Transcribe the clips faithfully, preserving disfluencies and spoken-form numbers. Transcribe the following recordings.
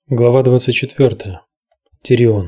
Глава двадцать четвёртая. Тирион.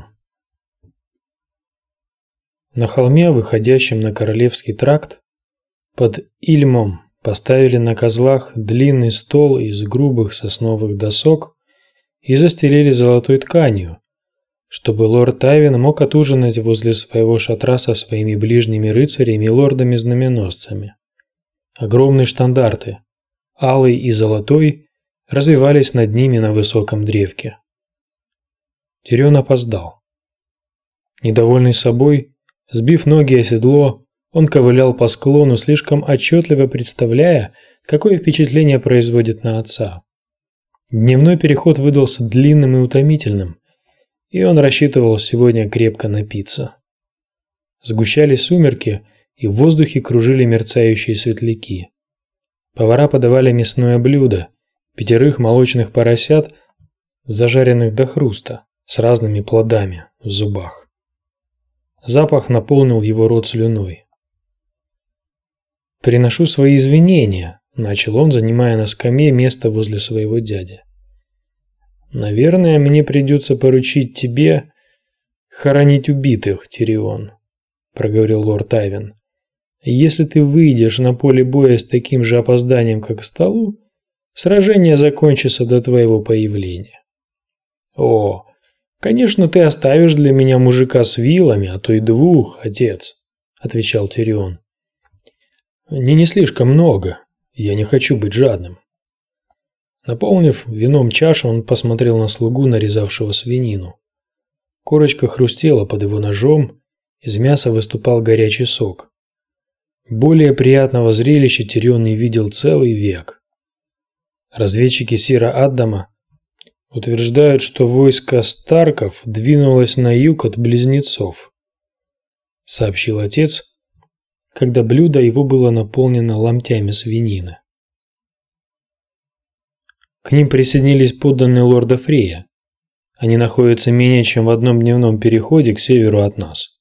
На холме, выходящем на Королевский тракт, под Ильмом поставили на козлах длинный стол из грубых сосновых досок и застелили золотой тканью, чтобы лорд Тайвин мог отужинать возле своего шатра со своими ближними рыцарями и лордами-знаменосцами. Огромные штандарты, алый и золотой, развивались над ними на высоком древке. Тирион опоздал. Недовольный собой, сбив ноги о седло, он ковылял по склону, слишком отчетливо представляя, какое впечатление производит на отца. Дневной переход выдался длинным и утомительным, и он рассчитывал сегодня крепко напиться. Сгущались сумерки, и в воздухе кружили мерцающие светляки. Повара подавали мясное блюдо, пятерых молочных поросят, зажаренных до хруста, с разными плодами в зубах. Запах наполнил его рот слюной. «Приношу свои извинения», – начал он, занимая на скамье место возле своего дяди. «Наверное, мне придется поручить тебе хоронить убитых, Тирион», – проговорил лорд Тайвин. «Если ты выйдешь на поле боя с таким же опозданием, как к столу, сражение закончится до твоего появления». «О, конечно, ты оставишь для меня мужика с вилами, а то и двух, отец», – отвечал Тирион. «Не не слишком много, я не хочу быть жадным». Наполнив вином чашу, он посмотрел на слугу, нарезавшего свинину. Корочка хрустела под его ножом, из мяса выступал горячий сок. Более приятного зрелища Тирион не видел целый век. Разведчики Сира Аддама утверждают, что войско Старков двинулось на юг от Близнецов, сообщил отец, когда блюдо его было наполнено ломтями свинины. К ним присоединились подданные лорда Фрея. Они находятся менее чем в одном дневном переходе к северу от нас.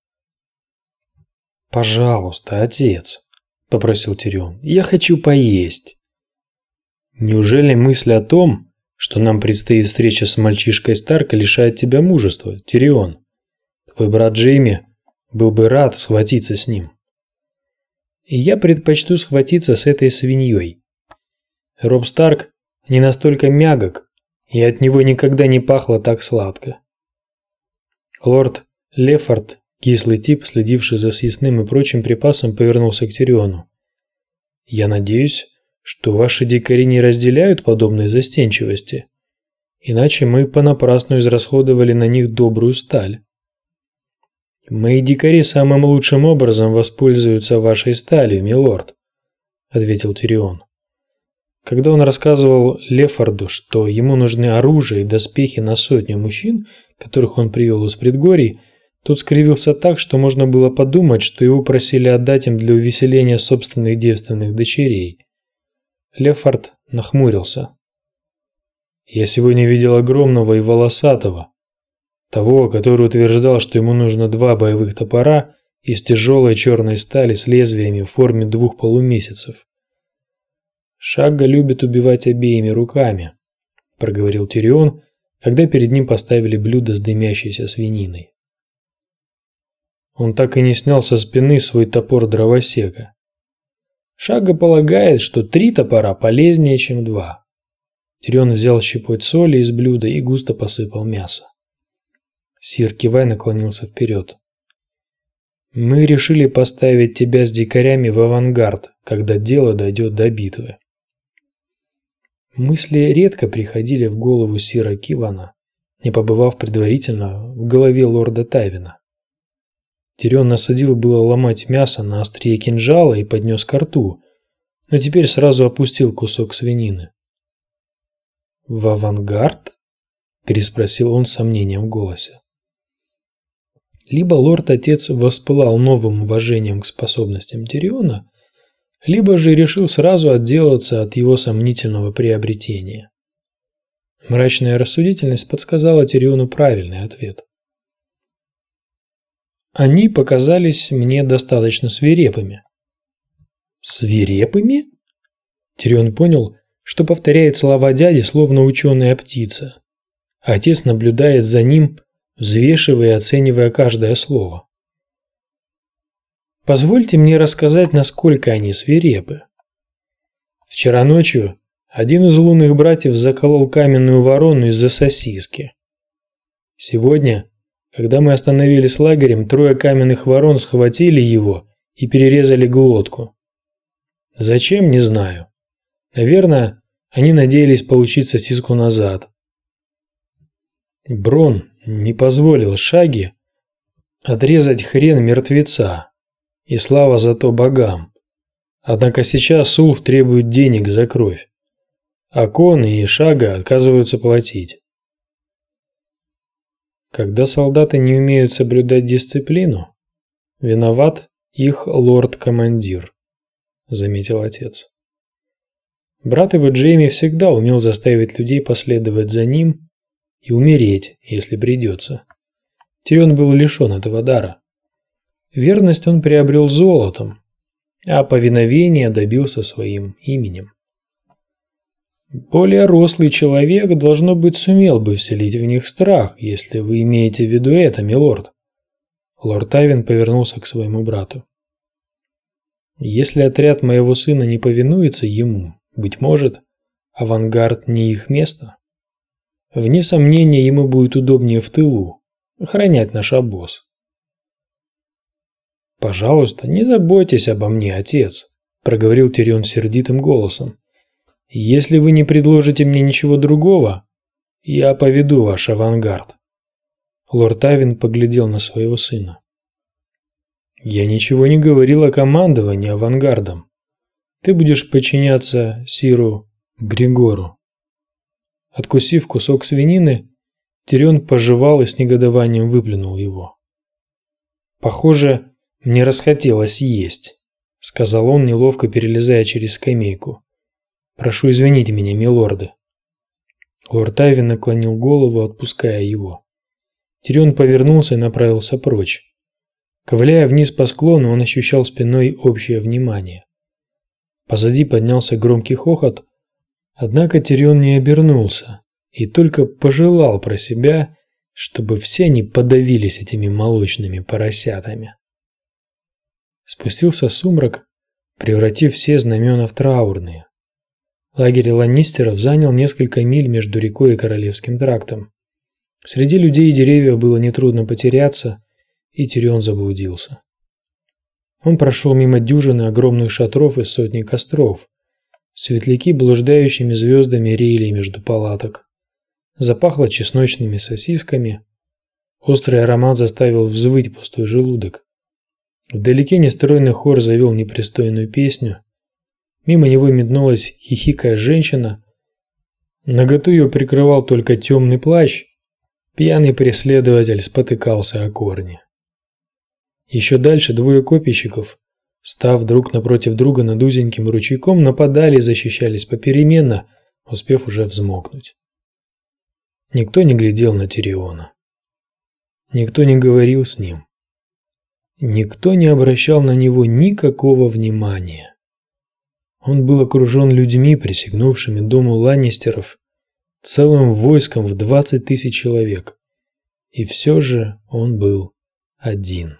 «Пожалуйста, отец», – попросил Тирион, – «я хочу поесть». «Неужели мысль о том, что нам предстоит встреча с мальчишкой Старка, лишает тебя мужества, Тирион? Твой брат Джейми был бы рад схватиться с ним». «И я предпочту схватиться с этой свиньей. Роб Старк не настолько мягок, и от него никогда не пахло так сладко». Лорд Лефорд, кислый тип, следивший за съестным и прочим припасом, повернулся к Тириону. «Я надеюсь, что ваши дикари не разделяют подобной застенчивости, иначе мы понапрасну израсходовали на них добрую сталь». «Мои дикари самым лучшим образом воспользуются вашей сталью, милорд», – ответил Тирион. Когда он рассказывал Лефорду, что ему нужны оружие и доспехи на сотню мужчин, которых он привел из предгорий, тот скривился так, что можно было подумать, что его просили отдать им для увеселения собственных девственных дочерей. Лефорд нахмурился. «Я сегодня видел огромного и волосатого, того, который утверждал, что ему нужно два боевых топора из тяжелой черной стали с лезвиями в форме двух полумесяцев. Шагга любит убивать обеими руками», – проговорил Тирион, когда перед ним поставили блюдо с дымящейся свининой. Он так и не снял со спины свой топор дровосека. Шагга полагает, что три топора полезнее, чем два. Тирион взял щепоть соли из блюда и густо посыпал мясо. Сир Кивай наклонился вперед. «Мы решили поставить тебя с дикарями в авангард, когда дело дойдет до битвы». Мысли редко приходили в голову сира Кивана, не побывав предварительно в голове лорда Тайвина. Тирион насадил было ломать мясо на острие кинжала и поднес ко рту, но теперь сразу опустил кусок свинины. «В авангард?» – переспросил он с сомнением в голосе. Либо лорд-отец воспылал новым уважением к способностям Тириона, либо же решил сразу отделаться от его сомнительного приобретения. Мрачная рассудительность подсказала Тириону правильный ответ. «Они показались мне достаточно свирепыми». «Свирепыми?» Тирион понял, что повторяет слова дяди, словно ученая птица. а отец наблюдает за ним, взвешивая и оценивая каждое слово. Позвольте мне рассказать, насколько они свирепы. Вчера ночью один из лунных братьев заколол каменную ворону из-за сосиски. Сегодня, когда мы остановились лагерем, трое каменных ворон схватили его и перерезали глотку. Зачем, не знаю. Наверное, они надеялись получить сосиску назад. Брон не позволил Шаги отрезать хрен мертвеца, и слава за то богам. Однако сейчас Сулф требует денег за кровь, а Кон и Шага отказываются платить. Когда солдаты не умеют соблюдать дисциплину, виноват их лорд-командир, заметил отец. Брат его Джейми всегда умел заставить людей последовать за ним и умереть, если придется. Тирион был лишен этого дара. Верность он приобрел золотом, а повиновение добился своим именем. Более рослый человек, должно быть, сумел бы вселить в них страх, если вы имеете в виду это, милорд. Лорд Тайвин повернулся к своему брату. Если отряд моего сына не повинуется ему, быть может, авангард не их место. Вне сомнения, ему будет удобнее в тылу охранять наш обоз. Пожалуйста, не заботьтесь обо мне, отец, проговорил Тирион сердитым голосом. Если вы не предложите мне ничего другого, я поведу ваш авангард. Лорд Тайвин поглядел на своего сына. Я ничего не говорил о командовании авангардом. Ты будешь подчиняться сиру Григору. Откусив кусок свинины, Тирион пожевал и с негодованием выплюнул его. Похоже, мне расхотелось есть, сказал он, неловко перелезая через скамейку. Прошу извинить меня, милорды. Лорд Тайвин наклонил голову, отпуская его. Тирион повернулся и направился прочь. Ковыляя вниз по склону, он ощущал спиной общее внимание. Позади поднялся громкий хохот, однако Тирион не обернулся и только пожелал про себя, чтобы все они подавились этими молочными поросятами. Спустился сумрак, превратив все знамена в траурные. Лагерь ланнистеров занял несколько миль между рекой и Королевским трактом. Среди людей и деревьев было нетрудно потеряться, и Тирион заблудился. Он прошел мимо дюжины огромных шатров и сотни костров. Светляки блуждающими звездами реяли между палаток. Запахло чесночными сосисками. Острый аромат заставил взвыть пустой желудок. Вдалеке нестройный хор завел непристойную песню. Мимо него метнулась хихикая женщина. Наготу ее прикрывал только темный плащ. Пьяный преследователь спотыкался о корни. Еще дальше двое копейщиков, став друг напротив друга над узеньким ручейком, нападали и защищались попеременно, успев уже взмокнуть. Никто не глядел на Тириона. Никто не говорил с ним. Никто не обращал на него никакого внимания. Он был окружен людьми, присягнувшими дому ланнистеров, целым войском в двадцать тысяч человек. И все же он был один.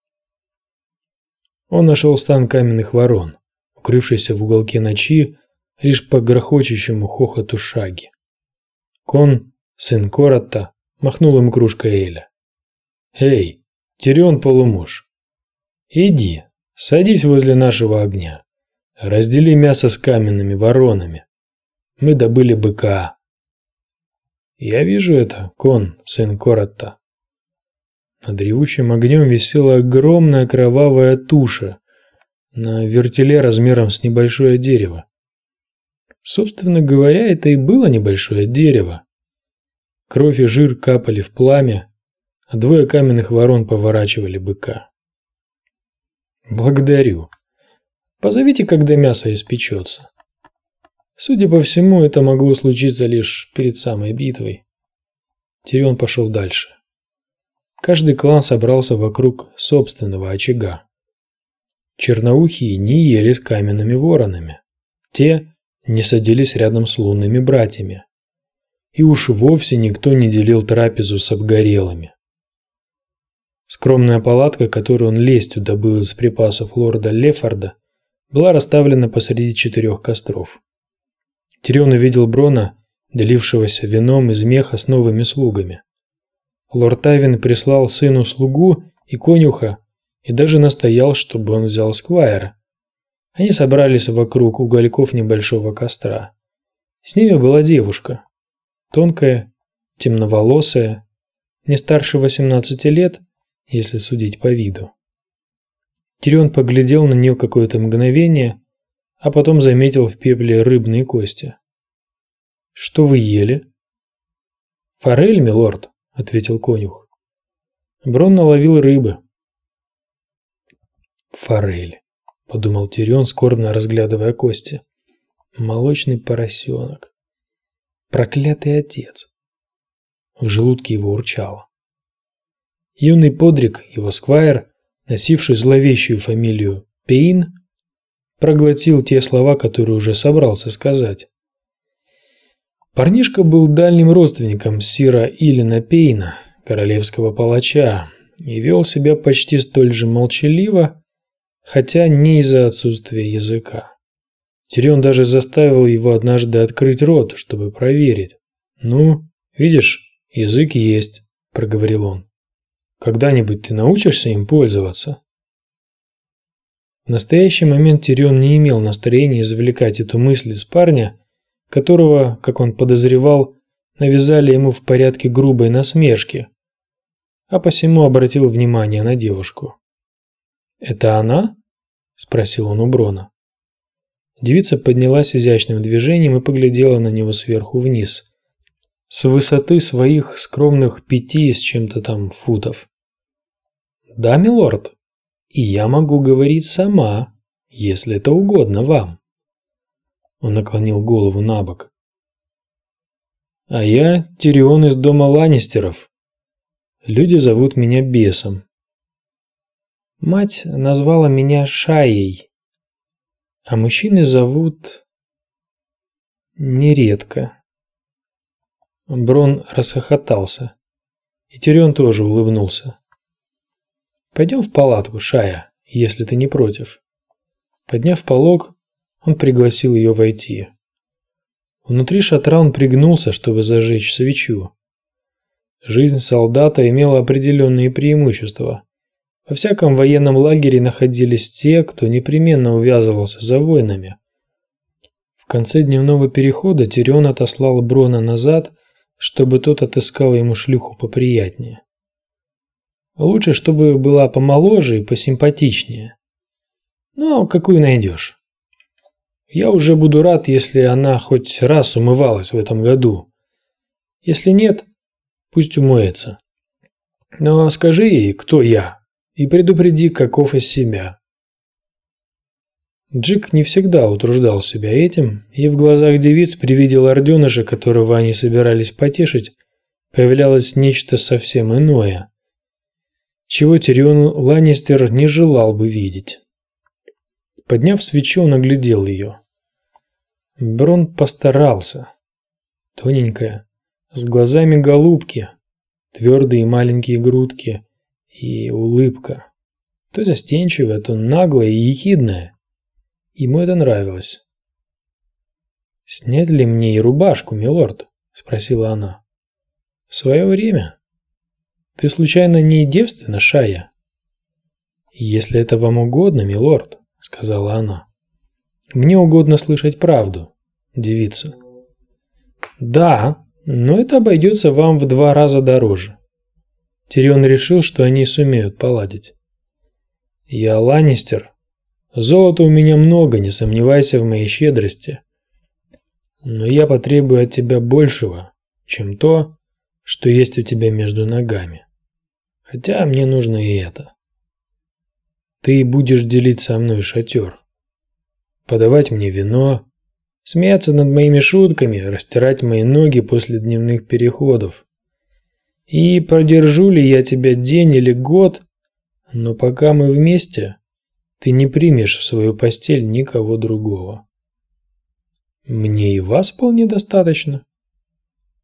Он нашел стан каменных ворон, укрывшийся в уголке ночи лишь по грохочущему хохоту Шаги. Кон, сын Коратта, махнул им кружкой эля. «Эй, Тирион полумуж, иди, садись возле нашего огня, раздели мясо с каменными воронами. Мы добыли быка». «Я вижу это, Кон, сын Коратта». Над ревущим огнем висела огромная кровавая туша на вертеле размером с небольшое дерево. Собственно говоря, это и было небольшое дерево. Кровь и жир капали в пламя, а двое каменных ворон поворачивали быка. «Благодарю. Позовите, когда мясо испечется». Судя по всему, это могло случиться лишь перед самой битвой. Тирион пошел дальше. Каждый клан собрался вокруг собственного очага. Черноухие не ели с каменными воронами. Те не садились рядом с лунными братьями. и уж вовсе никто не делил трапезу с обгорелыми. Скромная палатка, которую он лестью добыл из припасов лорда Лефорда, была расставлена посреди четырех костров. Тирион увидел Брона, делившегося вином из меха с новыми слугами. Лорд Тайвин прислал сыну слугу и конюха и даже настоял, чтобы он взял сквайра. Они собрались вокруг угольков небольшого костра. С ними была девушка, тонкая, темноволосая, не старше восемнадцати лет, если судить по виду. Тирион поглядел на нее какое-то мгновение, а потом заметил в пепле рыбные кости. «Что вы ели?» «Форель, милорд», — ответил конюх. Брон наловил рыбы. «Форель», — подумал Тирион, скорбно разглядывая кости. «Молочный поросенок. Проклятый отец». В желудке его урчало. Юный подрик, его сквайр, носивший зловещую фамилию Пейн, проглотил те слова, которые уже собрался сказать. Парнишка был дальним родственником сира Илина Пейна, королевского палача, и вел себя почти столь же молчаливо, хотя не из-за отсутствия языка. Тирион даже заставил его однажды открыть рот, чтобы проверить. «Ну, видишь, язык есть», – проговорил он. «Когда-нибудь ты научишься им пользоваться?» В настоящий момент Тирион не имел настроения извлекать эту мысль из парня, которого, как он подозревал, навязали ему в порядке грубой насмешки, а посему обратил внимание на девушку. «Это она?» – спросил он у Брона. Девица поднялась изящным движением и поглядела на него сверху вниз, с высоты своих скромных пяти с чем-то там футов. «Да, милорд, и я могу говорить сама, если это угодно вам». Он наклонил голову набок. «А я Тирион из дома Ланнистеров. Люди зовут меня Бесом. Мать назвала меня Шайей, а мужчины зовут... нередко». Брон расхохотался, и Тирион тоже улыбнулся. «Пойдем в палатку, Шая, если ты не против». Подняв полог, он пригласил ее войти. Внутри шатра он пригнулся, чтобы зажечь свечу. Жизнь солдата имела определенные преимущества. Во всяком военном лагере находились те, кто непременно увязывался за войнами. В конце дневного перехода Тирион отослал Брона назад, чтобы тот отыскал ему шлюху поприятнее. Лучше, чтобы была помоложе и посимпатичнее. Но какую найдешь? Я уже буду рад, если она хоть раз умывалась в этом году. Если нет, пусть умоется. Но скажи ей, кто я, и предупреди, каков из себя». Джик не всегда утруждал себя этим, и в глазах девиц при виде лорденыша, которого они собирались потешить, появлялось нечто совсем иное, чего Тирион Ланнистер не желал бы видеть. Подняв свечу, он оглядел ее. Брон постарался. Тоненькая, с глазами голубки, твердые маленькие грудки и улыбка. То застенчивая, то наглая и ехидная. Ему это нравилось. «Снять ли мне и рубашку, милорд?» – спросила она. «В свое время. Ты случайно не девственна, Шая?» «Если это вам угодно, милорд», – сказала она. «Мне угодно слышать правду, девица». «Да, но это обойдется вам в два раза дороже». Тирион решил, что они сумеют поладить. «Я Ланнистер. Золота у меня много, не сомневайся в моей щедрости. Но я потребую от тебя большего, чем то, что есть у тебя между ногами. Хотя мне нужно и это. Ты будешь делить со мной шатер, подавать мне вино, смеяться над моими шутками, растирать мои ноги после дневных переходов. И продержу ли я тебя день или год, но пока мы вместе, ты не примешь в свою постель никого другого». «Мне и вас вполне достаточно».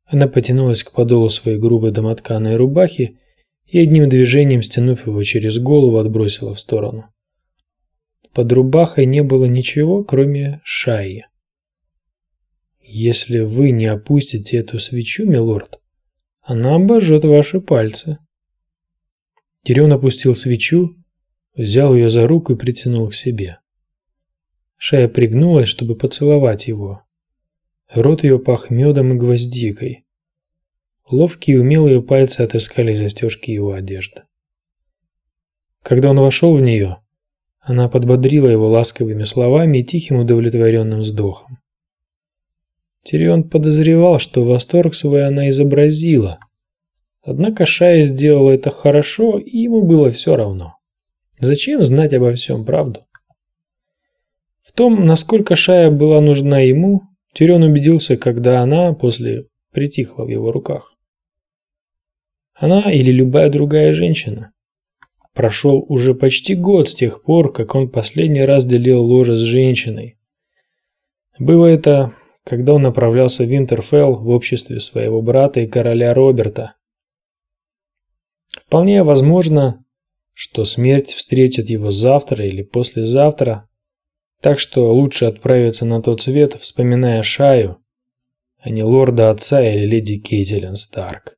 Она потянулась к подолу своей грубой домотканой рубахи и одним движением, стянув его через голову, отбросила в сторону. Под рубахой не было ничего, кроме шаи. «Если вы не опустите эту свечу, милорд, она обожжет ваши пальцы». Тирион опустил свечу, взял ее за руку и притянул к себе. Шая пригнулась, чтобы поцеловать его. Рот ее пах медом и гвоздикой. Ловкие и умелые пальцы отыскали застежки его одежды. Когда он вошел в нее, она подбодрила его ласковыми словами и тихим удовлетворенным вздохом. Тирион подозревал, что восторг свой она изобразила. Однако Шая сделала это хорошо, и ему было все равно. Зачем знать обо всем правду? В том, насколько Шая была нужна ему, Тирион убедился, когда она после притихла в его руках. Она или любая другая женщина. Прошел уже почти год с тех пор, как он последний раз делил ложе с женщиной. Было это, когда он направлялся в Винтерфелл в обществе своего брата и короля Роберта. Вполне возможно, что смерть встретит его завтра или послезавтра, так что лучше отправиться на тот свет, вспоминая Шаю, а не лорда отца или леди Кейтилин Старк.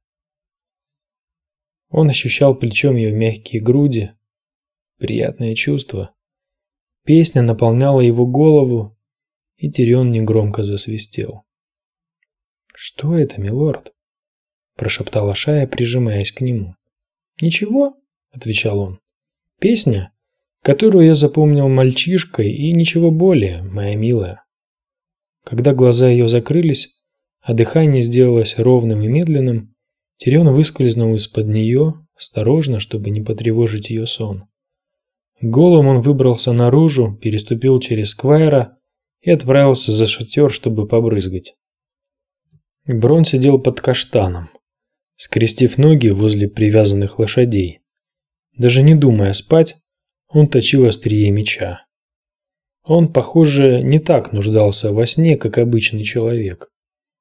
Он ощущал плечом ее мягкие груди, приятное чувство. Песня наполняла его голову, и Тирион негромко засвистел. «Что это, милорд?» – прошептала Шая, прижимаясь к нему. «Ничего», – отвечал он. «Песня, которую я запомнил мальчишкой, и ничего более, моя милая». Когда глаза ее закрылись, а дыхание сделалось ровным и медленным, Тирион выскользнул из-под нее, осторожно, чтобы не потревожить ее сон. Голым он выбрался наружу, переступил через сквайра и отправился за шатер, чтобы побрызгать. Брон сидел под каштаном, скрестив ноги возле привязанных лошадей. Даже не думая спать, он точил острие меча. Он, похоже, не так нуждался во сне, как обычный человек.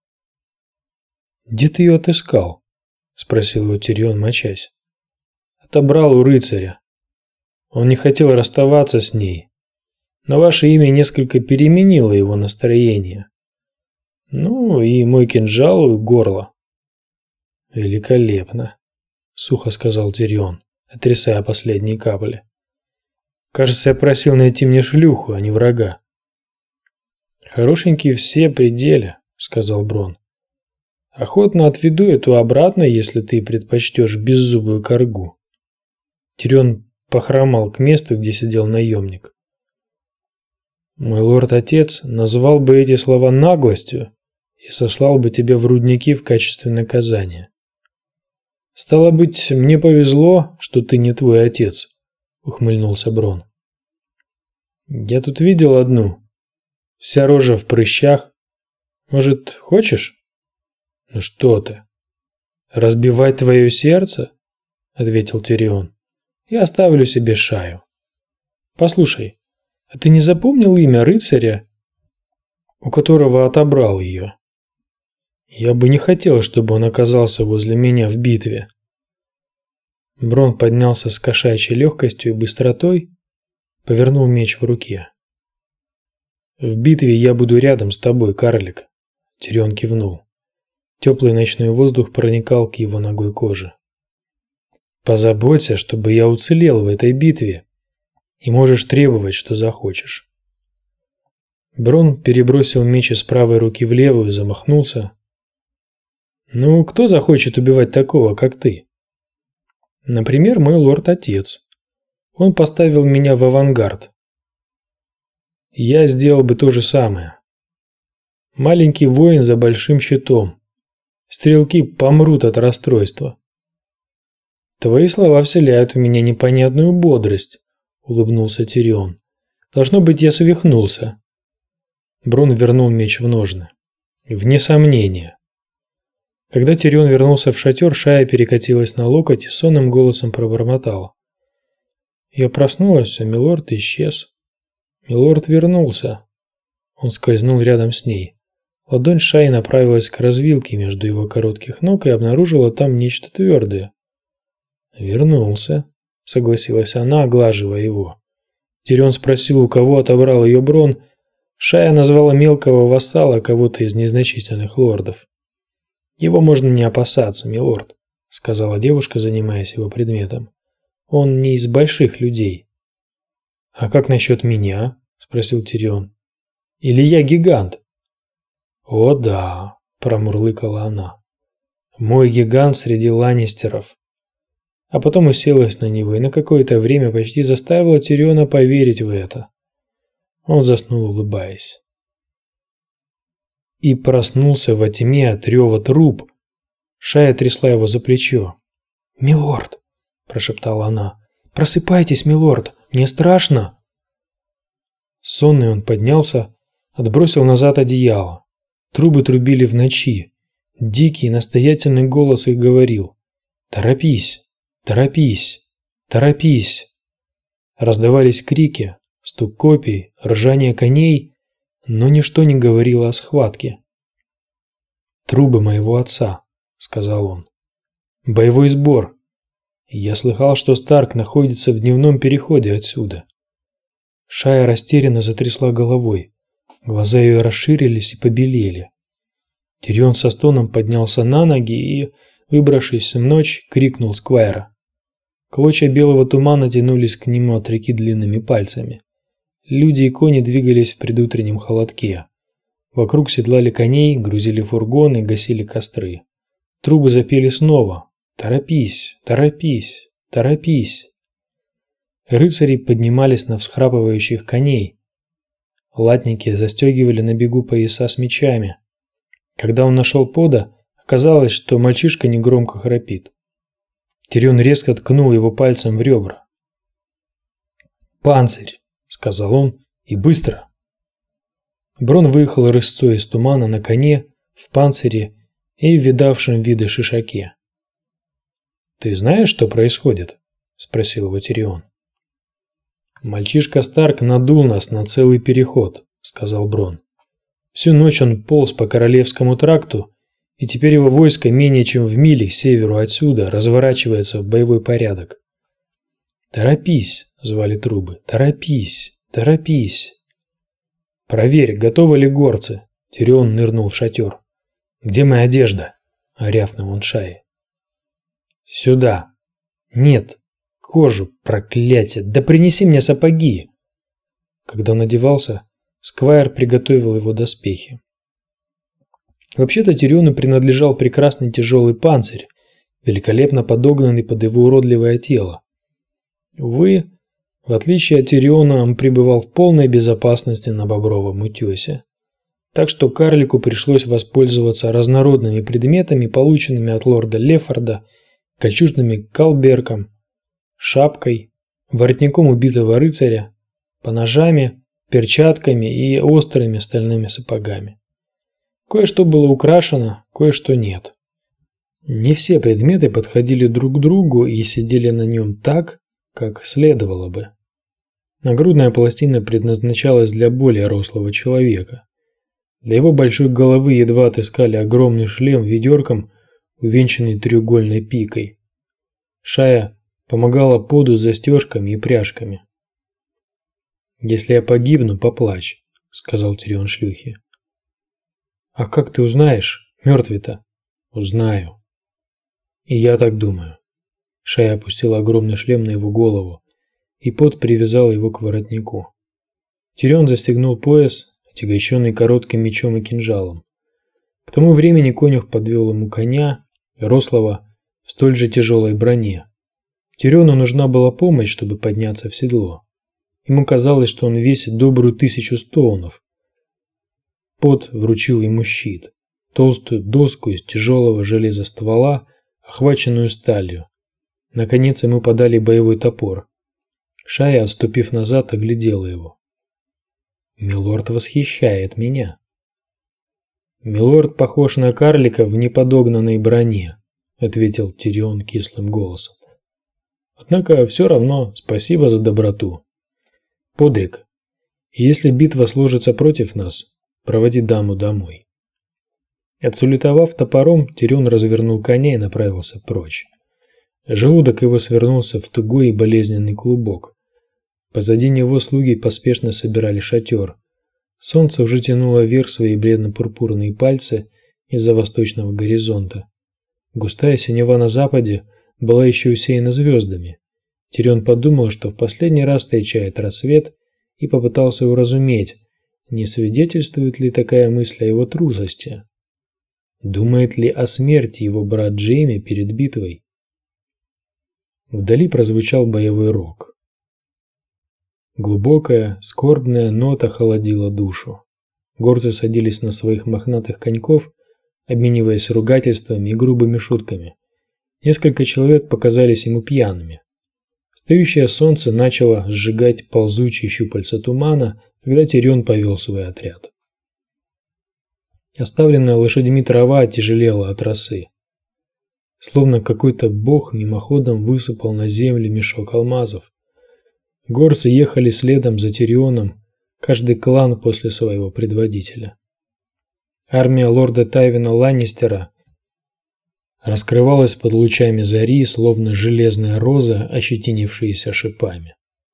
«Где ты ее отыскал?» – спросил его Тирион, мочась. «Отобрал у рыцаря. Он не хотел расставаться с ней, но ваше имя несколько переменило его настроение. Ну и мой кинжал у горла». «Великолепно», – сухо сказал Тирион, отрясая последние капли. «Кажется, я просил найти мне шлюху, а не врага». «Хорошенькие все при деле», – сказал Брон. «Охотно отведу эту обратно, если ты предпочтешь беззубую коргу». Тирион похромал к месту, где сидел наемник. «Мой лорд-отец назвал бы эти слова наглостью и сослал бы тебя в рудники в качестве наказания. Стало быть, мне повезло, что ты не твой отец», — ухмыльнулся Брон. «Я тут видел одну. Вся рожа в прыщах. Может, хочешь?» «Ну что ты? Разбивать твое сердце?» — ответил Тирион. «Я оставлю себе Шаю. Послушай, а ты не запомнил имя рыцаря, у которого отобрал ее? Я бы не хотел, чтобы он оказался возле меня в битве». Брон поднялся с кошачьей легкостью и быстротой, повернул меч в руке. «В битве я буду рядом с тобой, карлик», — Тирион кивнул. Теплый ночной воздух проникал к его нагой коже. «Позаботься, чтобы я уцелел в этой битве, и можешь требовать, что захочешь». Брон перебросил меч из правой руки в левую, замахнулся. «Ну, кто захочет убивать такого, как ты?» «Например, мой лорд-отец. Он поставил меня в авангард. Я сделал бы то же самое. Маленький воин за большим щитом. Стрелки помрут от расстройства». «Твои слова вселяют в меня непонятную бодрость», — улыбнулся Тирион. «Должно быть, я свихнулся». Брон вернул меч в ножны. «Вне сомнения». Когда Тирион вернулся в шатер, Шая перекатилась на локоть и сонным голосом пробормотала. «Я проснулась, а милорд исчез». «Милорд вернулся». Он скользнул рядом с ней. Ладонь Шаи направилась к развилке между его коротких ног и обнаружила там нечто твердое. «Вернулся», — согласилась она, оглаживая его. Тирион спросил, у кого отобрал ее Брон. Шая назвала мелкого вассала кого-то из незначительных лордов. «Его можно не опасаться, милорд», — сказала девушка, занимаясь его предметом. «Он не из больших людей». «А как насчет меня?» — спросил Тирион. «Или я гигант?» «О да», — промурлыкала она. «Мой гигант среди ланнистеров». А потом уселась на него и на какое-то время почти заставила Тириона поверить в это. Он заснул, улыбаясь. И проснулся во тьме от рева труб. Шая трясла его за плечо. «Милорд!» – прошептала она. «Просыпайтесь, милорд! Мне страшно!» Сонный он поднялся, отбросил назад одеяло. Трубы трубили в ночи. Дикий, настоятельный голос их говорил: «Торопись! Торопись! Торопись!» Раздавались крики, стук копий, ржание коней, но ничто не говорило о схватке. «Трубы моего отца», — сказал он. «Боевой сбор. Я слыхал, что Старк находится в дневном переходе отсюда». Шая растерянно затрясла головой. Глаза ее расширились и побелели. Тирион со стоном поднялся на ноги и, выбравшись в ночь, крикнул Сквайра. Клочья белого тумана тянулись к нему от реки длинными пальцами. Люди и кони двигались в предутреннем холодке. Вокруг седлали коней, грузили фургоны, гасили костры. Трубы запели снова: «Торопись, торопись, торопись». Рыцари поднимались на всхрапывающих коней. Латники застегивали на бегу пояса с мечами. Когда он нашел Пода, оказалось, что мальчишка негромко храпит. Тирион резко ткнул его пальцем в ребра. «Панцирь!» — сказал он, — «и быстро!» Брон выехал рысцой из тумана на коне, в панцире и в видавшем виды шишаке. «Ты знаешь, что происходит?» — спросил его Тирион. «Мальчишка Старк надул нас на целый переход», — сказал Брон. «Всю ночь он полз по Королевскому тракту, и теперь его войско менее чем в миле к северу отсюда разворачивается в боевой порядок». «Торопись», — звали трубы, — «торопись, торопись». «Проверь, готовы ли горцы?» — Тирион нырнул в шатер. «Где моя одежда?» — рявкнул он Шае. «Сюда». «Нет, кожу, проклятие! Да принеси мне сапоги!» Когда он одевался, Сквайр приготовил его доспехи. Вообще-то Тириону принадлежал прекрасный тяжелый панцирь, великолепно подогнанный под его уродливое тело. Увы, в отличие от Тириона, он пребывал в полной безопасности на Бобровом утесе. Так что карлику пришлось воспользоваться разнородными предметами, полученными от лорда Лефорда, кольчужным калберком, шапкой, воротником убитого рыцаря, поножами, перчатками и острыми стальными сапогами. Кое-что было украшено, кое-что нет. Не все предметы подходили друг к другу и сидели на нем так, как следовало бы. Нагрудная пластина предназначалась для более рослого человека. Для его большой головы едва отыскали огромный шлем ведерком, увенчанный треугольной пикой. Шая помогала Поду с застежками и пряжками. «Если я погибну, поплачь», — сказал Тирион шлюхе. «А как ты узнаешь, мертвый-то?» «Узнаю». «И я так думаю». Шая опустила огромный шлем на его голову, и Под привязал его к воротнику. Тирион застегнул пояс, отягощенный коротким мечом и кинжалом. К тому времени конюх подвел ему коня, рослого, в столь же тяжелой броне. Тириону нужна была помощь, чтобы подняться в седло. Ему казалось, что он весит добрую тысячу стоунов. Под вручил ему щит, толстую доску из тяжелого железоствола, охваченную сталью. Наконец ему подали боевой топор. Шая, отступив назад, оглядела его. «Милорд восхищает меня». «Милорд похож на карлика в неподогнанной броне», — ответил Тирион кислым голосом. «Однако все равно спасибо за доброту. Подрик, если битва сложится против нас, проводи даму домой». Отсулетовав топором, Тирион развернул коня и направился прочь. Желудок его свернулся в тугой и болезненный клубок. Позади него слуги поспешно собирали шатер. Солнце уже тянуло вверх свои бледно-пурпурные пальцы из-за восточного горизонта. Густая синева на западе была еще усеяна звездами. Тирион подумал, что в последний раз встречает рассвет, и попытался уразуметь, не свидетельствует ли такая мысль о его трусости. Думает ли о смерти его брат Джейми перед битвой? Вдали прозвучал боевой рог. Глубокая, скорбная нота холодила душу. Горцы садились на своих мохнатых коньков, обмениваясь ругательствами и грубыми шутками. Несколько человек показались ему пьяными. Встающее солнце начало сжигать ползучие щупальца тумана, когда Тирион повел свой отряд. Оставленная лошадьми трава отяжелела от росы. Словно какой-то бог мимоходом высыпал на землю мешок алмазов. Горцы ехали следом за Тирионом, каждый клан после своего предводителя. Армия лорда Тайвина Ланнистера раскрывалась под лучами зари, словно железная роза, ощетинившаяся шипами.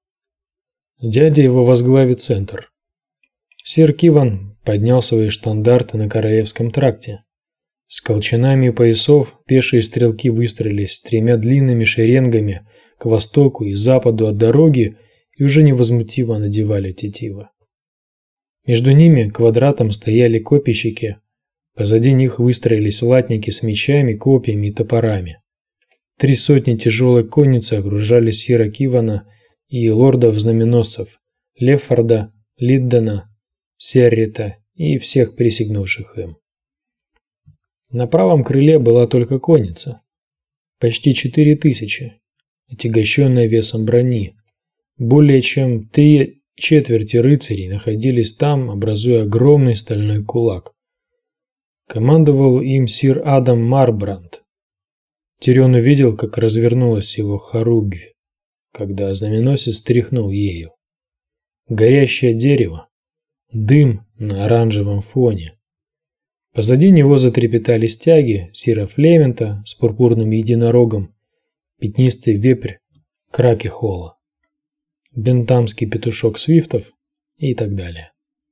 Дядя его возглавит центр. Сир Киван поднял свои штандарты на Королевском тракте. С колчанами поясов пешие стрелки выстроились тремя длинными шеренгами к востоку и западу от дороги и уже невозмутимо надевали тетивы. Между ними квадратом стояли копейщики, позади них выстроились латники с мечами, копьями и топорами. Три сотни тяжелой конницы окружали сира Кивана и лордов-знаменосцев Лефорда, Лиддена, Серрита и всех присягнувших им. На правом крыле была только конница, почти четыре тысячи, отягощенная весом брони. Более чем три четверти рыцарей находились там, образуя огромный стальной кулак. Командовал им сир Адам Марбранд. Тирион увидел, как развернулась его хоругвь, когда знаменосец тряхнул ею. Горящее дерево, дым на оранжевом фоне. Позади него затрепетали стяги сира Флемента с пурпурным единорогом, пятнистый вепрь Кракехола, бентамский петушок свифтов и так далее.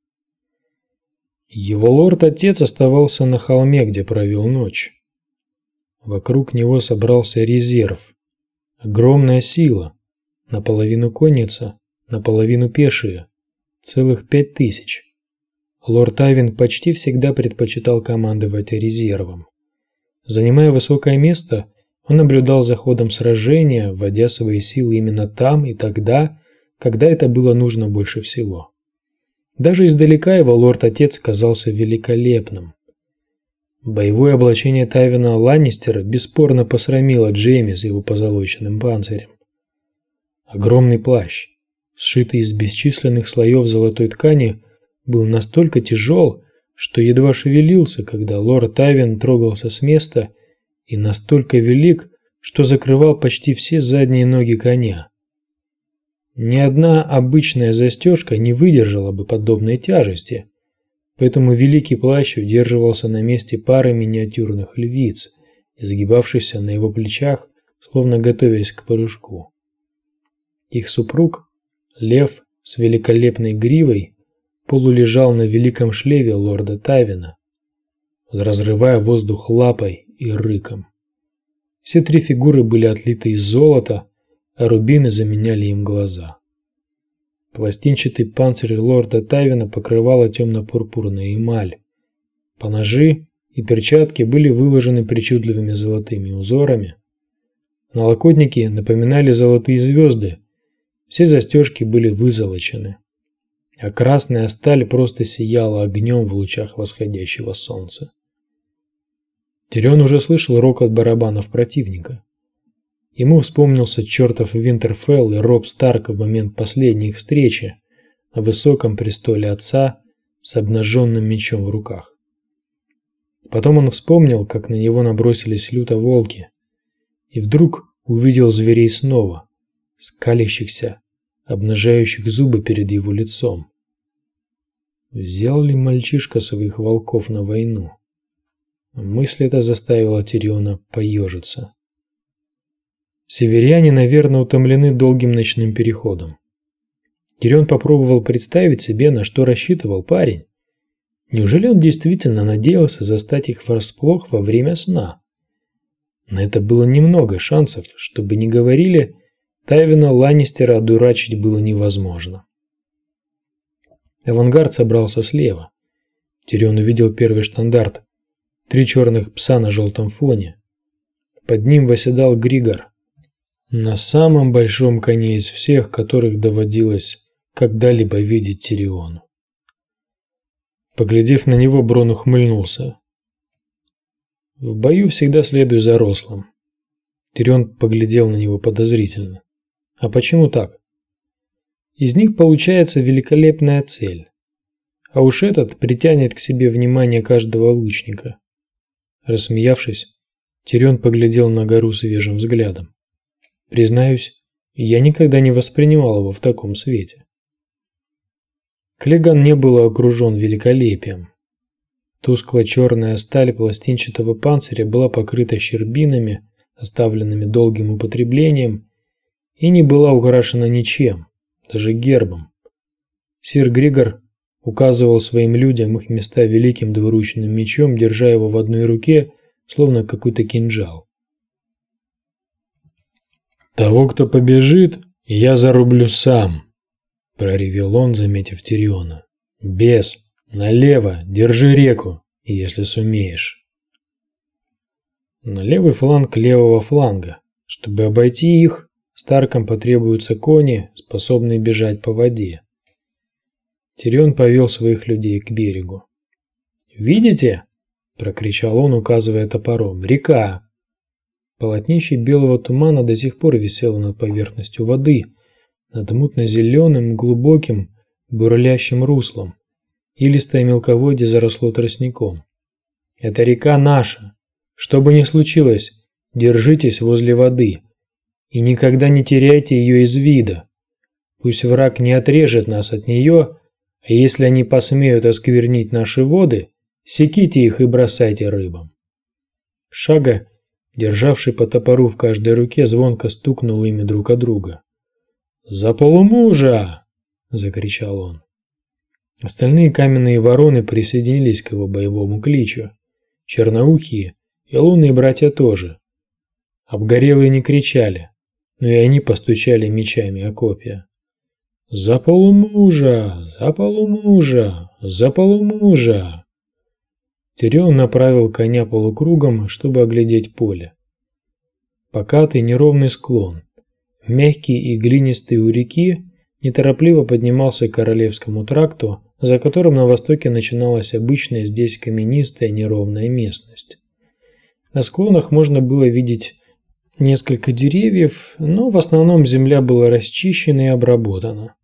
Его лорд-отец оставался на холме, где провел ночь. Вокруг него собрался резерв, огромная сила, наполовину конница, наполовину пешие, целых пять тысяч. Лорд Тайвин почти всегда предпочитал командовать резервом. Занимая высокое место, он наблюдал за ходом сражения, вводя свои силы именно там и тогда, когда это было нужно больше всего. Даже издалека его лорд-отец казался великолепным. Боевое облачение Тайвина Ланнистера бесспорно посрамило Джейми с его позолоченным панцирем. Огромный плащ, сшитый из бесчисленных слоев золотой ткани, был настолько тяжел, что едва шевелился, когда лорд Тайвин трогался с места, и настолько велик, что закрывал почти все задние ноги коня. Ни одна обычная застежка не выдержала бы подобной тяжести, поэтому великий плащ удерживался на месте пары миниатюрных львиц, изгибавшихся на его плечах, словно готовясь к прыжку. Их супруг, лев с великолепной гривой, полулежал на великом шлеме лорда Тайвина, разрывая воздух лапой и рыком. Все три фигуры были отлиты из золота, а рубины заменяли им глаза. Пластинчатый панцирь лорда Тайвина покрывала темно-пурпурная эмаль. Поножи и перчатки были выложены причудливыми золотыми узорами. Налокотники напоминали золотые звезды, все застежки были вызолочены, а красная сталь просто сияла огнем в лучах восходящего солнца. Тирион уже слышал рокот барабанов противника. Ему вспомнился чертов Винтерфелл и Роб Старк в момент последней их встречи на высоком престоле отца с обнаженным мечом в руках. Потом он вспомнил, как на него набросились люто-волки, и вдруг увидел зверей снова, скалящихся, обнажающих зубы перед его лицом. Взял ли мальчишка своих волков на войну? Мысль эта заставила Тириона поежиться. Северяне, наверное, утомлены долгим ночным переходом. Тирион попробовал представить себе, на что рассчитывал парень. Неужели он действительно надеялся застать их врасплох во время сна? На это было немного шансов, чтобы не говорили, Тайвина Ланнистера одурачить было невозможно. Авангард собрался слева. Тирион увидел первый штандарт. Три черных пса на желтом фоне. Под ним восседал Григор. На самом большом коне из всех, которых доводилось когда-либо видеть Тириону. Поглядев на него, Брон ухмыльнулся. В бою всегда следуй за рослым. Тирион поглядел на него подозрительно. А почему так? Из них получается великолепная цель. А уж этот притянет к себе внимание каждого лучника. Рассмеявшись, Тирион поглядел на гору свежим взглядом. Признаюсь, я никогда не воспринимал его в таком свете. Клеган не был окружен великолепием. Тускло-черная сталь пластинчатого панциря была покрыта щербинами, оставленными долгим употреблением, и не была украшена ничем, даже гербом. Сир Григор указывал своим людям их места великим двуручным мечом, держа его в одной руке, словно какой-то кинжал. «Того, кто побежит, я зарублю сам», – проревел он, заметив Тириона. «Бес, налево, держи реку, если сумеешь». На левый фланг левого фланга. Чтобы обойти их, Старкам потребуются кони, способные бежать по воде. Тирион повел своих людей к берегу. «Видите?» – прокричал он, указывая топором. «Река!» Полотнище белого тумана до сих пор висело над поверхностью воды, над мутно-зеленым, глубоким, бурлящим руслом. Илистое мелководье заросло тростником. «Эта река наша. Что бы ни случилось, держитесь возле воды и никогда не теряйте ее из вида. Пусть враг не отрежет нас от нее, а если они посмеют осквернить наши воды, секите их и бросайте рыбам». Шага, державший по топору в каждой руке, звонко стукнул ими друг о друга. «За полумужа!» – закричал он. Остальные каменные вороны присоединились к его боевому кличу. Черноухие и лунные братья тоже. Обгорелые не кричали, но и они постучали мечами о копья. «За полумужа! За полумужа! За полумужа!» Тирион направил коня полукругом, чтобы оглядеть поле. Покатый неровный склон, мягкий и глинистый у реки, неторопливо поднимался к Королевскому тракту, за которым на востоке начиналась обычная здесь каменистая неровная местность. На склонах можно было видеть несколько деревьев, но в основном земля была расчищена и обработана.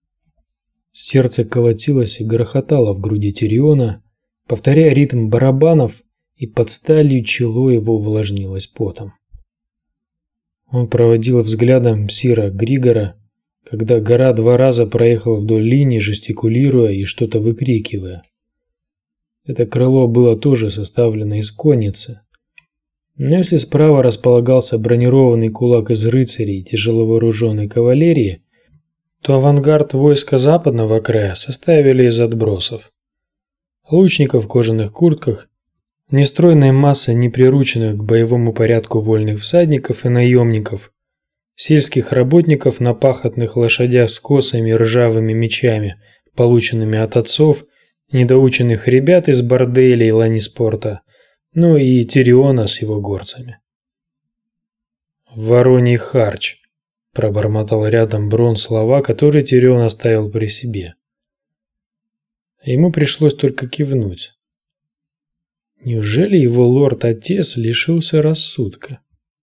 Сердце колотилось и грохотало в груди Тириона, повторяя ритм барабанов, и под сталью чело его увлажнилось потом. Он проводил взглядом сира Григора, когда гора два раза проехала вдоль линии, жестикулируя и что-то выкрикивая. Это крыло было тоже составлено из конницы. Но если справа располагался бронированный кулак из рыцарей и тяжеловооруженной кавалерии, то авангард войска западного края составили из отбросов. Лучников в кожаных куртках, нестройной массы неприрученных к боевому порядку вольных всадников и наемников, сельских работников на пахотных лошадях с косами и ржавыми мечами, полученными от отцов, недоученных ребят из борделей Ланниспорта, ну и Тириона с его горцами. «Вороний харч», – пробормотал рядом Брон слова, которые Тирион оставил при себе. Ему пришлось только кивнуть. Неужели его лорд-отец лишился рассудка?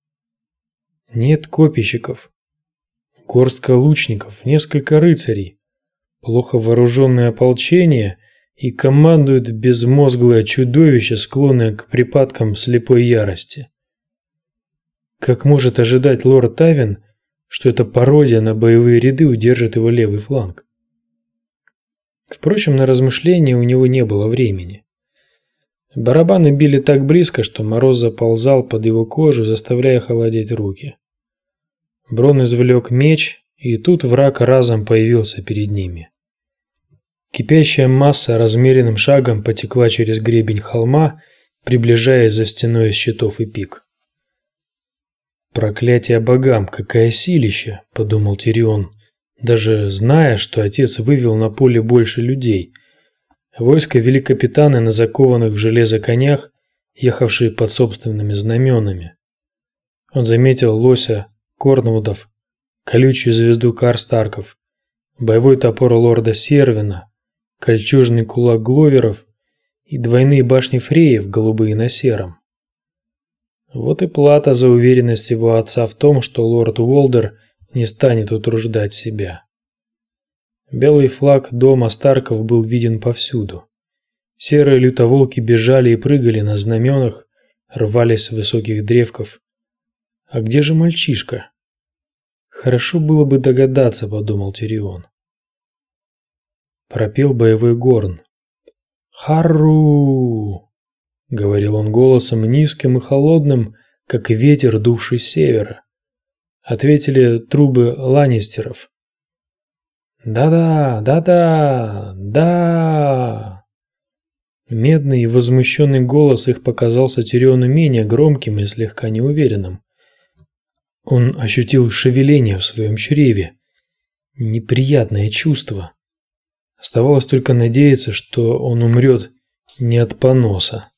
Нет копейщиков, горстка лучников, несколько рыцарей, плохо вооруженное ополчение и командует безмозглое чудовище, склонное к припадкам слепой ярости. Как может ожидать лорд Тайвин, что эта пародия на боевые ряды удержит его левый фланг? Впрочем, на размышления у него не было времени. Барабаны били так близко, что мороз заползал под его кожу, заставляя холодеть руки. Брон извлек меч, и тут враг разом появился перед ними. Кипящая масса размеренным шагом потекла через гребень холма, приближаясь за стеной из щитов и пик. «Проклятие богам, какая силища!» – подумал Тирион, даже зная, что отец вывел на поле больше людей. Войско вели капитаны на закованных в железо конях, ехавшие под собственными знаменами. Он заметил лося Корнвудов, колючую звезду Карстарков, боевой топор лорда Сервина, кольчужный кулак Гловеров и двойные башни Фреев, голубые на сером. Вот и плата за уверенность его отца в том, что лорд Уолдер не станет утруждать себя. Белый флаг дома Старков был виден повсюду. Серые лютоволки бежали и прыгали на знаменах, рвались с высоких древков. А где же мальчишка? Хорошо было бы догадаться, подумал Тирион. Пропел боевой горн. «Харру!» — говорил он голосом низким и холодным, как ветер, дувший с севера. Ответили трубы ланнистеров. «Да-да, да-да, да!» Медный и возмущенный голос их показался Тириону менее громким и слегка неуверенным. Он ощутил шевеление в своем чреве. Неприятное чувство. Оставалось только надеяться, что он умрет не от поноса.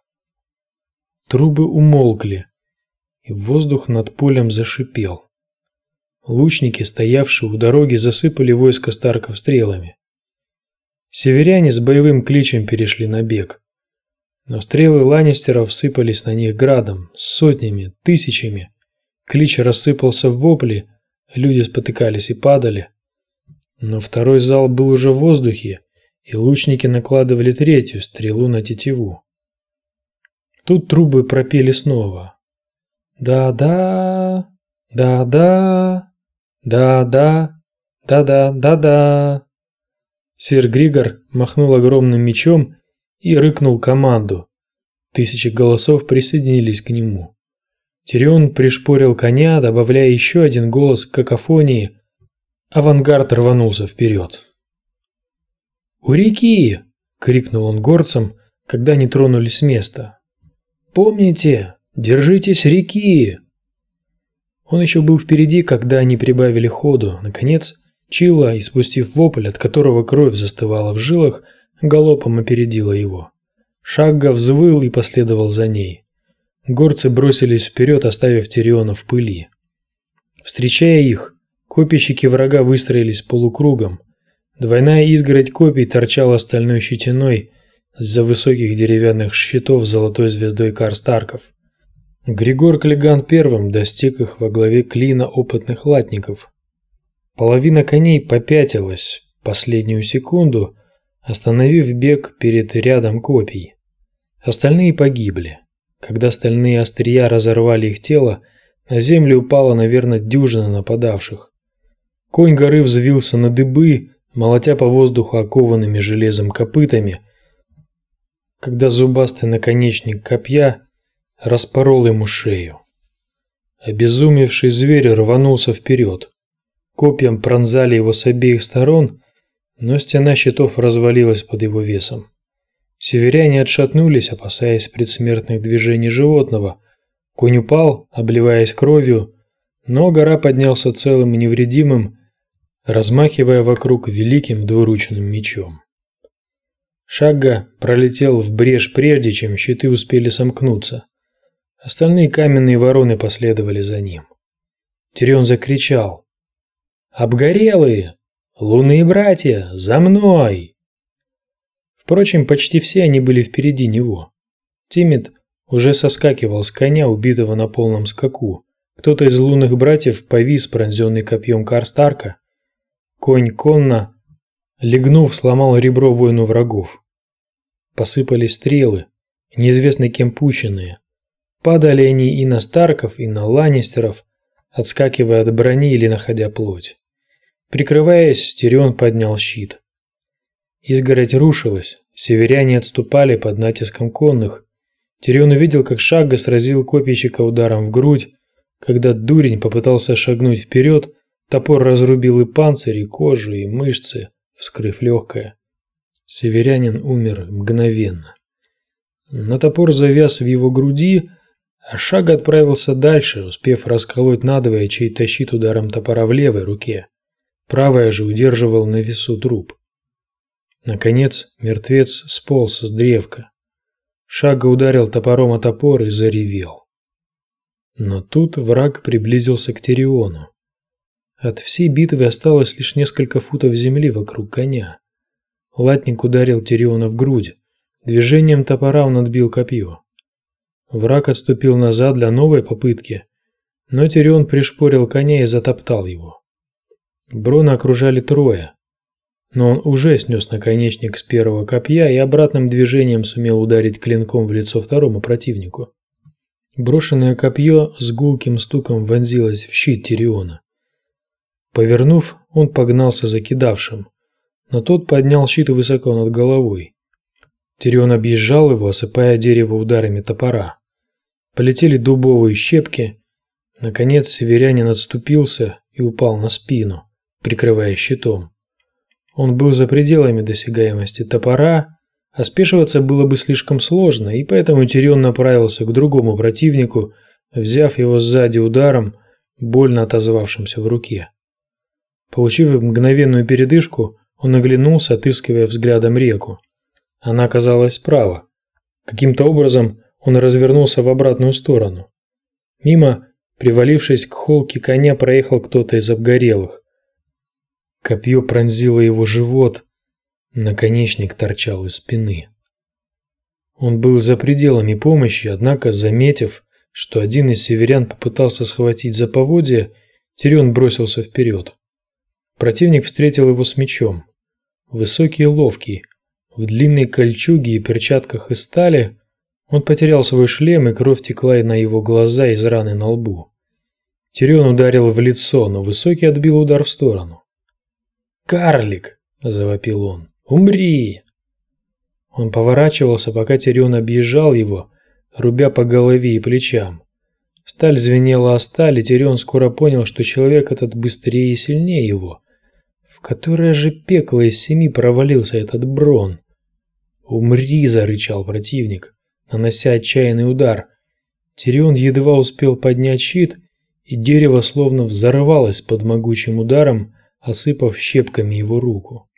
Трубы умолкли, и воздух над полем зашипел. Лучники, стоявшие у дороги, засыпали войско Старков стрелами. Северяне с боевым кличем перешли на бег. Но стрелы ланнистеров сыпались на них градом, сотнями, тысячами. Клич рассыпался в вопли, люди спотыкались и падали. Но второй залп был уже в воздухе, и лучники накладывали третью стрелу на тетиву. Тут трубы пропели снова. Да-да, да-да, да-да, да-да, да-да. Сир Григор махнул огромным мечом и рыкнул команду. Тысячи голосов присоединились к нему. Тирион пришпорил коня, добавляя еще один голос к какофонии. Авангард рванулся вперед. «У реки!» — крикнул он горцам, когда они тронулись с места. «Помните, держитесь реки!» Он еще был впереди, когда они прибавили ходу. Наконец, Чилла, испустив вопль, от которого кровь застывала в жилах, галопом опередила его. Шагга взвыл и последовал за ней. Горцы бросились вперед, оставив Тириона в пыли. Встречая их, копейщики врага выстроились полукругом. Двойная изгородь копий торчала стальной щетиной из-за высоких деревянных щитов с золотой звездой Карстарков. Григор Клиган первым достиг их во главе клина опытных латников. Половина коней попятилась последнюю секунду, остановив бег перед рядом копий. Остальные погибли. Когда стальные острия разорвали их тело, на землю упала, наверное, дюжина нападавших. Конь горы взвился на дыбы, молотя по воздуху окованными железом копытами, когда зубастый наконечник копья распорол ему шею. Обезумевший зверь рванулся вперед. Копьям пронзали его с обеих сторон, но стена щитов развалилась под его весом. Северяне отшатнулись, опасаясь предсмертных движений животного. Конь упал, обливаясь кровью, но гора поднялся целым и невредимым, размахивая вокруг великим двуручным мечом. Шагга пролетел в брешь прежде, чем щиты успели сомкнуться. Остальные каменные вороны последовали за ним. Тирион закричал: «Обгорелые! Лунные братья! За мной!» Впрочем, почти все они были впереди него. Тимит уже соскакивал с коня, убитого на полном скаку. Кто-то из лунных братьев повис, пронзенный копьем Карстарка. Конь конно, легнув, сломал ребро воину врагов. Посыпались стрелы, неизвестно кем пущенные. Падали они и на Старков, и на ланнистеров, отскакивая от брони или находя плоть. Прикрываясь, Тирион поднял щит. Изгородь рушилась, северяне отступали под натиском конных. Тирион увидел, как Шагга сразил копейщика ударом в грудь. Когда дурень попытался шагнуть вперед, топор разрубил и панцирь, и кожу, и мышцы, вскрыв легкое. Северянин умер мгновенно. Но топор завяз в его груди, а Шагга отправился дальше, успев расколоть надвое чей-то щит ударом топора в левой руке. Правая же удерживал на весу труп. Наконец мертвец сполз с древка. Шагга ударил топором о топор и заревел. Но тут враг приблизился к Тириону. От всей битвы осталось лишь несколько футов земли вокруг коня. Латник ударил Тириона в грудь. Движением топора он отбил копье. Враг отступил назад для новой попытки, но Тирион пришпорил коня и затоптал его. Брона окружали трое, но он уже снес наконечник с первого копья и обратным движением сумел ударить клинком в лицо второму противнику. Брошенное копье с гулким стуком вонзилось в щит Тириона. Повернув, он погнался за кидавшим, но тот поднял щит высоко над головой. Тирион объезжал его, осыпая дерево ударами топора. Полетели дубовые щепки. Наконец северянин отступился и упал на спину, прикрывая щитом. Он был за пределами досягаемости топора, а спешиваться было бы слишком сложно, и поэтому Тирион направился к другому противнику, взяв его сзади ударом, больно отозвавшимся в руке. Получив мгновенную передышку, он оглянулся, отыскивая взглядом реку. Она оказалась справа. Каким-то образом он развернулся в обратную сторону. Мимо, привалившись к холке коня, проехал кто-то из обгорелых. Копье пронзило его живот, наконечник торчал из спины. Он был за пределами помощи, однако, заметив, что один из северян попытался схватить за поводья, Тирион бросился вперед. Противник встретил его с мечом. Высокий и ловкий, в длинной кольчуге и перчатках из стали, он потерял свой шлем, и кровь текла на его глаза из раны на лбу. Тирион ударил в лицо, но Высокий отбил удар в сторону. «Карлик!» – завопил он. «Умри!» Он поворачивался, пока Тирион объезжал его, рубя по голове и плечам. Сталь звенела о сталь, и Тирион скоро понял, что человек этот быстрее и сильнее его. В которое же пекло из семи провалился этот Брон? «Умри!» – зарычал противник, нанося отчаянный удар. Тирион едва успел поднять щит, и дерево словно взорвалось под могучим ударом, осыпав щепками его руку.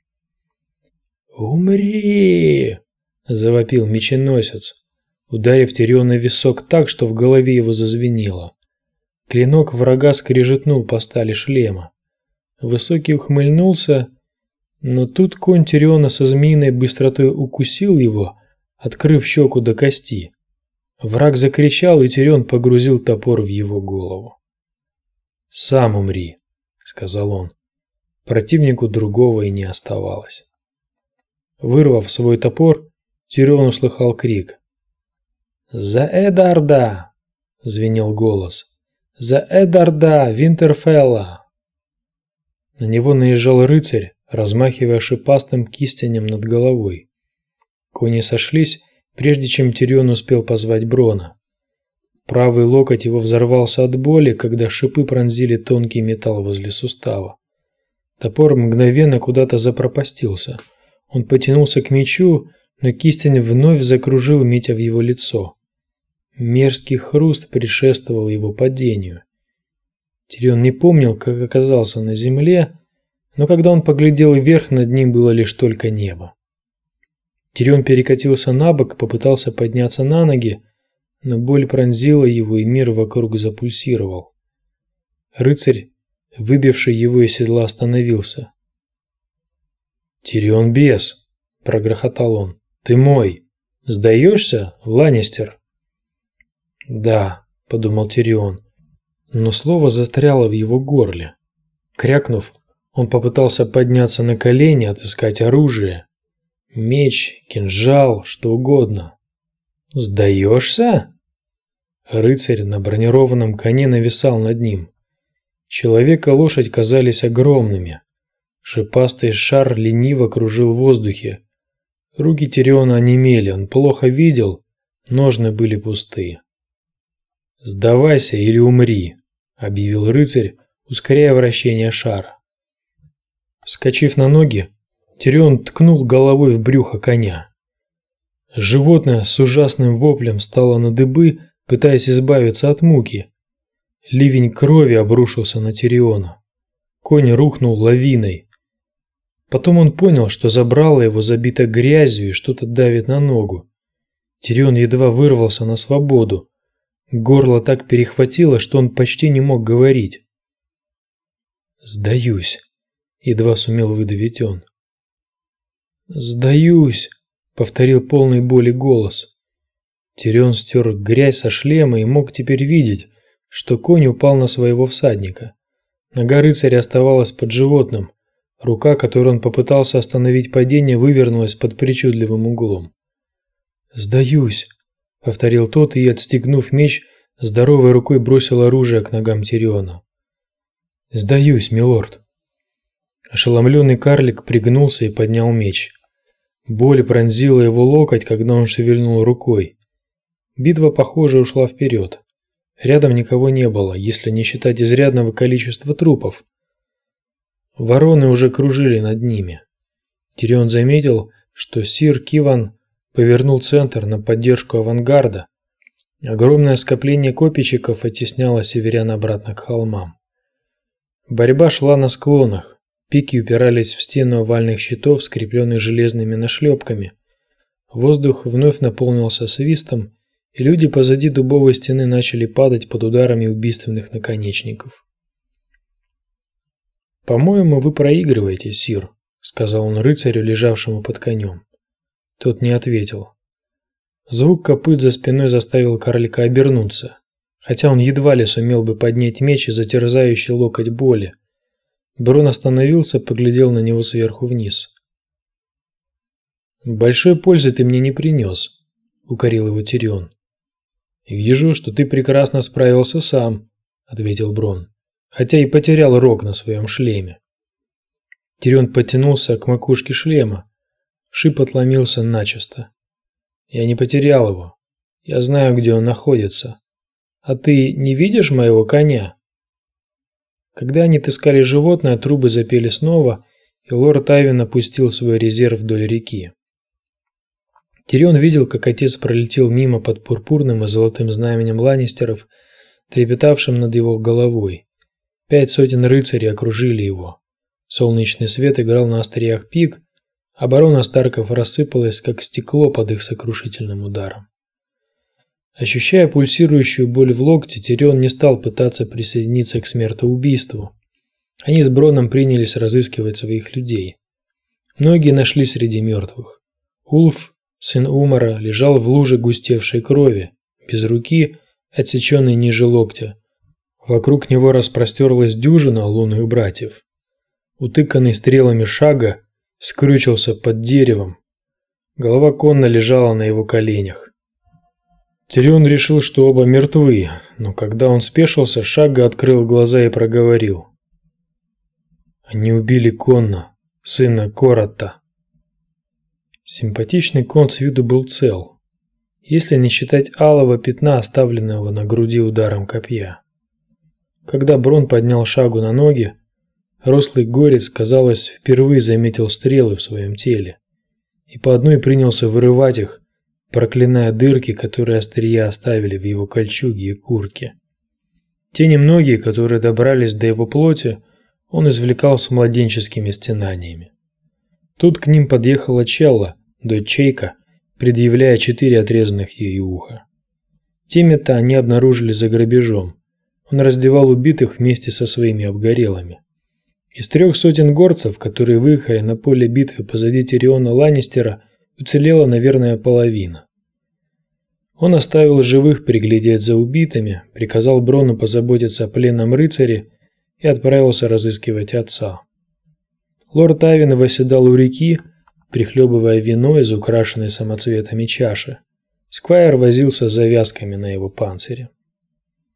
«Умри!» – завопил меченосец, ударив Тириона в висок так, что в голове его зазвенело. Клинок врага скрежетнул по стали шлема. Высокий ухмыльнулся, но тут конь Тириона со змеиной быстротой укусил его, открыв щеку до кости. Враг закричал, и Тирион погрузил топор в его голову. «Сам умри», — сказал он. Противнику другого и не оставалось. Вырвав свой топор, Тирион услыхал крик. «За Эдарда!» — звенел голос. «За Эдарда Винтерфелла!» На него наезжал рыцарь, размахивая шипастым кистенем над головой. Кони сошлись, прежде чем Тирион успел позвать Брона. Правый локоть его взорвался от боли, когда шипы пронзили тонкий металл возле сустава. Топор мгновенно куда-то запропастился. Он потянулся к мечу, но кистень вновь закружил, метя в его лицо. Мерзкий хруст предшествовал его падению. Тирион не помнил, как оказался на земле, но когда он поглядел вверх, над ним было лишь только небо. Тирион перекатился на бок и попытался подняться на ноги, но боль пронзила его, и мир вокруг запульсировал. Рыцарь, выбивший его из седла, остановился. «Тирион бес!» – прогрохотал он. «Ты мой! Сдаешься, Ланнистер?» «Да», – подумал Тирион, но слово застряло в его горле. Крякнув, он попытался подняться на колени, отыскать оружие. Меч, кинжал, что угодно. «Сдаешься?» Рыцарь на бронированном коне нависал над ним. Человек и лошадь казались огромными. Шипастый шар лениво кружил в воздухе. Руки Тириона онемели, он плохо видел, ножны были пусты. «Сдавайся или умри», — объявил рыцарь, ускоряя вращение шара. Вскочив на ноги, Тирион ткнул головой в брюхо коня. Животное с ужасным воплем встало на дыбы, пытаясь избавиться от муки. Ливень крови обрушился на Тириона. Конь рухнул лавиной. Потом он понял, что забрало его забито грязью и что-то давит на ногу. Тирион едва вырвался на свободу. Горло так перехватило, что он почти не мог говорить. «Сдаюсь», — едва сумел выдавить он. «Сдаюсь», — повторил полный боли голос. Тирион стер грязь со шлема и мог теперь видеть, что конь упал на своего всадника. Нога рыцаря оставалась под животным. Рука, которой он попытался остановить падение, вывернулась под причудливым углом. «Сдаюсь», — повторил тот и, отстегнув меч, здоровой рукой бросил оружие к ногам Тириона. «Сдаюсь, милорд». Ошеломленный карлик пригнулся и поднял меч. Боль пронзила его локоть, когда он шевельнул рукой. Битва, похоже, ушла вперед. Рядом никого не было, если не считать изрядного количества трупов. Вороны уже кружили над ними. Тирион заметил, что сир Киван повернул центр на поддержку авангарда. Огромное скопление копейщиков оттесняло северян обратно к холмам. Борьба шла на склонах. Пики упирались в стену овальных щитов, скрепленных железными нашлепками. Воздух вновь наполнился свистом, и люди позади дубовой стены начали падать под ударами убийственных наконечников. «По-моему, вы проигрываете, сир», — сказал он рыцарю, лежавшему под конем. Тот не ответил. Звук копыт за спиной заставил карлика обернуться, хотя он едва ли сумел бы поднять меч из-за терзающей локоть боли. Брон остановился, поглядел на него сверху вниз. «Большой пользы ты мне не принес», — укорил его Тирион. «Вижу, что ты прекрасно справился сам», — ответил Брон, хотя и потерял рог на своем шлеме. Тирион потянулся к макушке шлема. Шип отломился начисто. «Я не потерял его. Я знаю, где он находится. А ты не видишь моего коня?» Когда они отыскали животное, трубы запели снова, и лорд Айвен опустил свой резерв вдоль реки. Тирион видел, как отец пролетел мимо под пурпурным и золотым знаменем ланнистеров, трепетавшим над его головой. Пять сотен рыцарей окружили его. Солнечный свет играл на остриях пик, оборона Старков рассыпалась, как стекло под их сокрушительным ударом. Ощущая пульсирующую боль в локте, Тирион не стал пытаться присоединиться к смертоубийству. Они с Броном принялись разыскивать своих людей. Многие нашли среди мертвых. Улф, сын Умара, лежал в луже густевшей крови, без руки, отсеченной ниже локтя. Вокруг него распростерлась дюжина лунных братьев. Утыканный стрелами Шага скрючился под деревом. Голова конно лежала на его коленях. Тирион решил, что оба мертвы, но когда он спешился, Шага открыл глаза и проговорил: «Они убили Конна, сына Коротта». Симпатичный кон с виду был цел, если не считать алого пятна, оставленного на груди ударом копья. Когда Брон поднял Шагу на ноги, рослый горец, казалось, впервые заметил стрелы в своем теле и по одной принялся вырывать их, проклиная дырки, которые острия оставили в его кольчуге и куртке. Те немногие, которые добрались до его плоти, он извлекал с младенческими стенаниями. Тут к ним подъехала Челла, дочь Чейка, предъявляя четыре отрезанных ей уха. Тимета они обнаружили за грабежом. Он раздевал убитых вместе со своими обгорелыми. Из трех сотен горцев, которые выехали на поле битвы позади Тириона Ланнистера, уцелела, наверное, половина. Он оставил живых приглядеть за убитыми, приказал Брону позаботиться о пленном рыцаре и отправился разыскивать отца. Лорд Айвен восседал у реки, прихлебывая вино из украшенной самоцветами чаши. Сквайр возился с завязками на его панцире.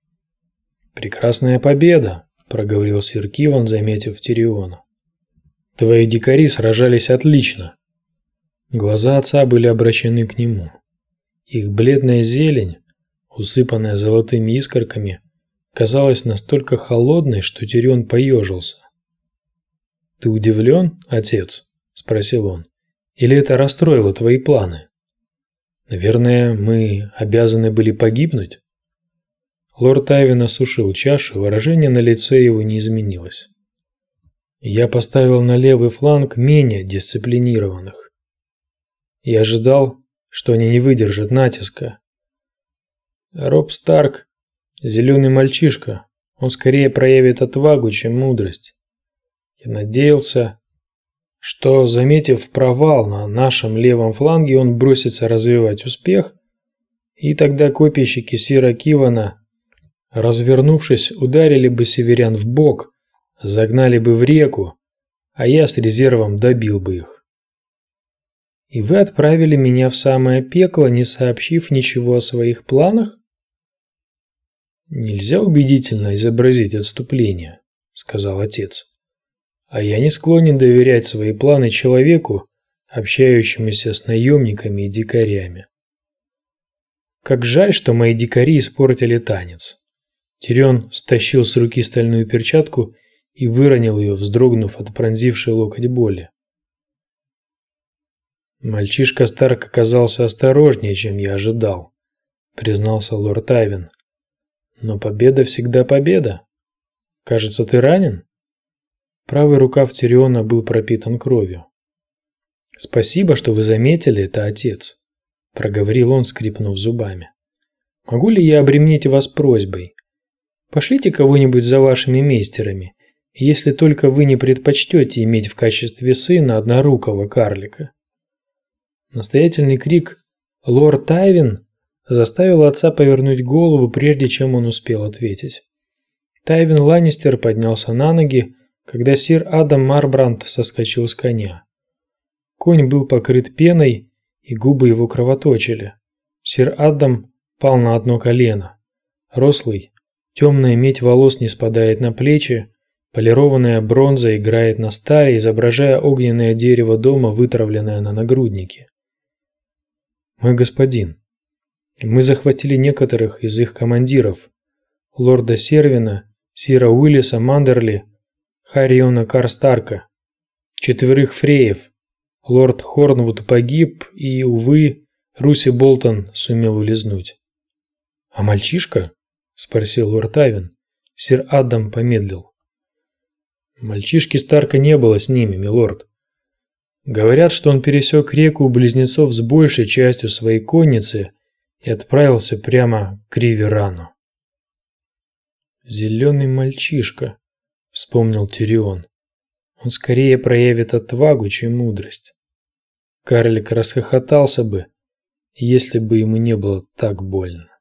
«Прекрасная победа», — проговорил сир Киван, заметив Тириона. Твои дикари сражались отлично. Глаза отца были обращены к нему. Их бледная зелень, усыпанная золотыми искорками, казалась настолько холодной, что Тирион поежился. «Ты удивлен, отец?» – спросил он. «Или это расстроило твои планы? Наверное, мы обязаны были погибнуть?» Лорд Тайвин осушил чашу, выражение на лице его не изменилось. «Я поставил на левый фланг менее дисциплинированных. Я ожидал, что они не выдержат натиска. Роб Старк – зеленый мальчишка, он скорее проявит отвагу, чем мудрость. Я надеялся, что, заметив провал на нашем левом фланге, он бросится развивать успех, и тогда копейщики Сира Кивана, развернувшись, ударили бы северян в бок, загнали бы в реку, а я с резервом добил бы их. И вы отправили меня в самое пекло, не сообщив ничего о своих планах? Нельзя убедительно изобразить отступление, сказал отец. А я не склонен доверять свои планы человеку, общающемуся с наемниками и дикарями. Как жаль, что мои дикари испортили танец. Тирион стащил с руки стальную перчатку и выронил ее, вздрогнув от пронзившей локоть боли. Мальчишка Старк оказался осторожнее, чем я ожидал, признался лорд Тайвин. Но победа всегда победа. Кажется, ты ранен? Правый рукав Тириона был пропитан кровью. Спасибо, что вы заметили это, отец, проговорил он, скрипнув зубами. Могу ли я обременить вас просьбой? Пошлите кого-нибудь за вашими мейстерами, если только вы не предпочтете иметь в качестве сына однорукого карлика. Настоятельный крик «Лорд Тайвин!» заставил отца повернуть голову, прежде чем он успел ответить. Тайвин Ланнистер поднялся на ноги, когда сир Адам Марбранд соскочил с коня. Конь был покрыт пеной, и губы его кровоточили. Сир Адам пал на одно колено. Рослый, темная медь волос не спадает на плечи, полированная бронза играет на старе, изображая огненное дерево дома, вытравленное на нагруднике. «Мой господин, мы захватили некоторых из их командиров, лорда Сервина, сира Уиллиса Мандерли, Харриона Карстарка, четверых фреев. Лорд Хорнвуд погиб, и, увы, Руси Болтон сумел улизнуть». «А мальчишка?» – спросил лорд Тайвин. Сир Адам помедлил. «Мальчишки Старка не было с ними, милорд. Говорят, что он пересек реку у близнецов с большей частью своей конницы и отправился прямо к Риверану». «Зеленый мальчишка», – вспомнил Тирион. «Он скорее проявит отвагу, чем мудрость». Карлик расхохотался бы, если бы ему не было так больно.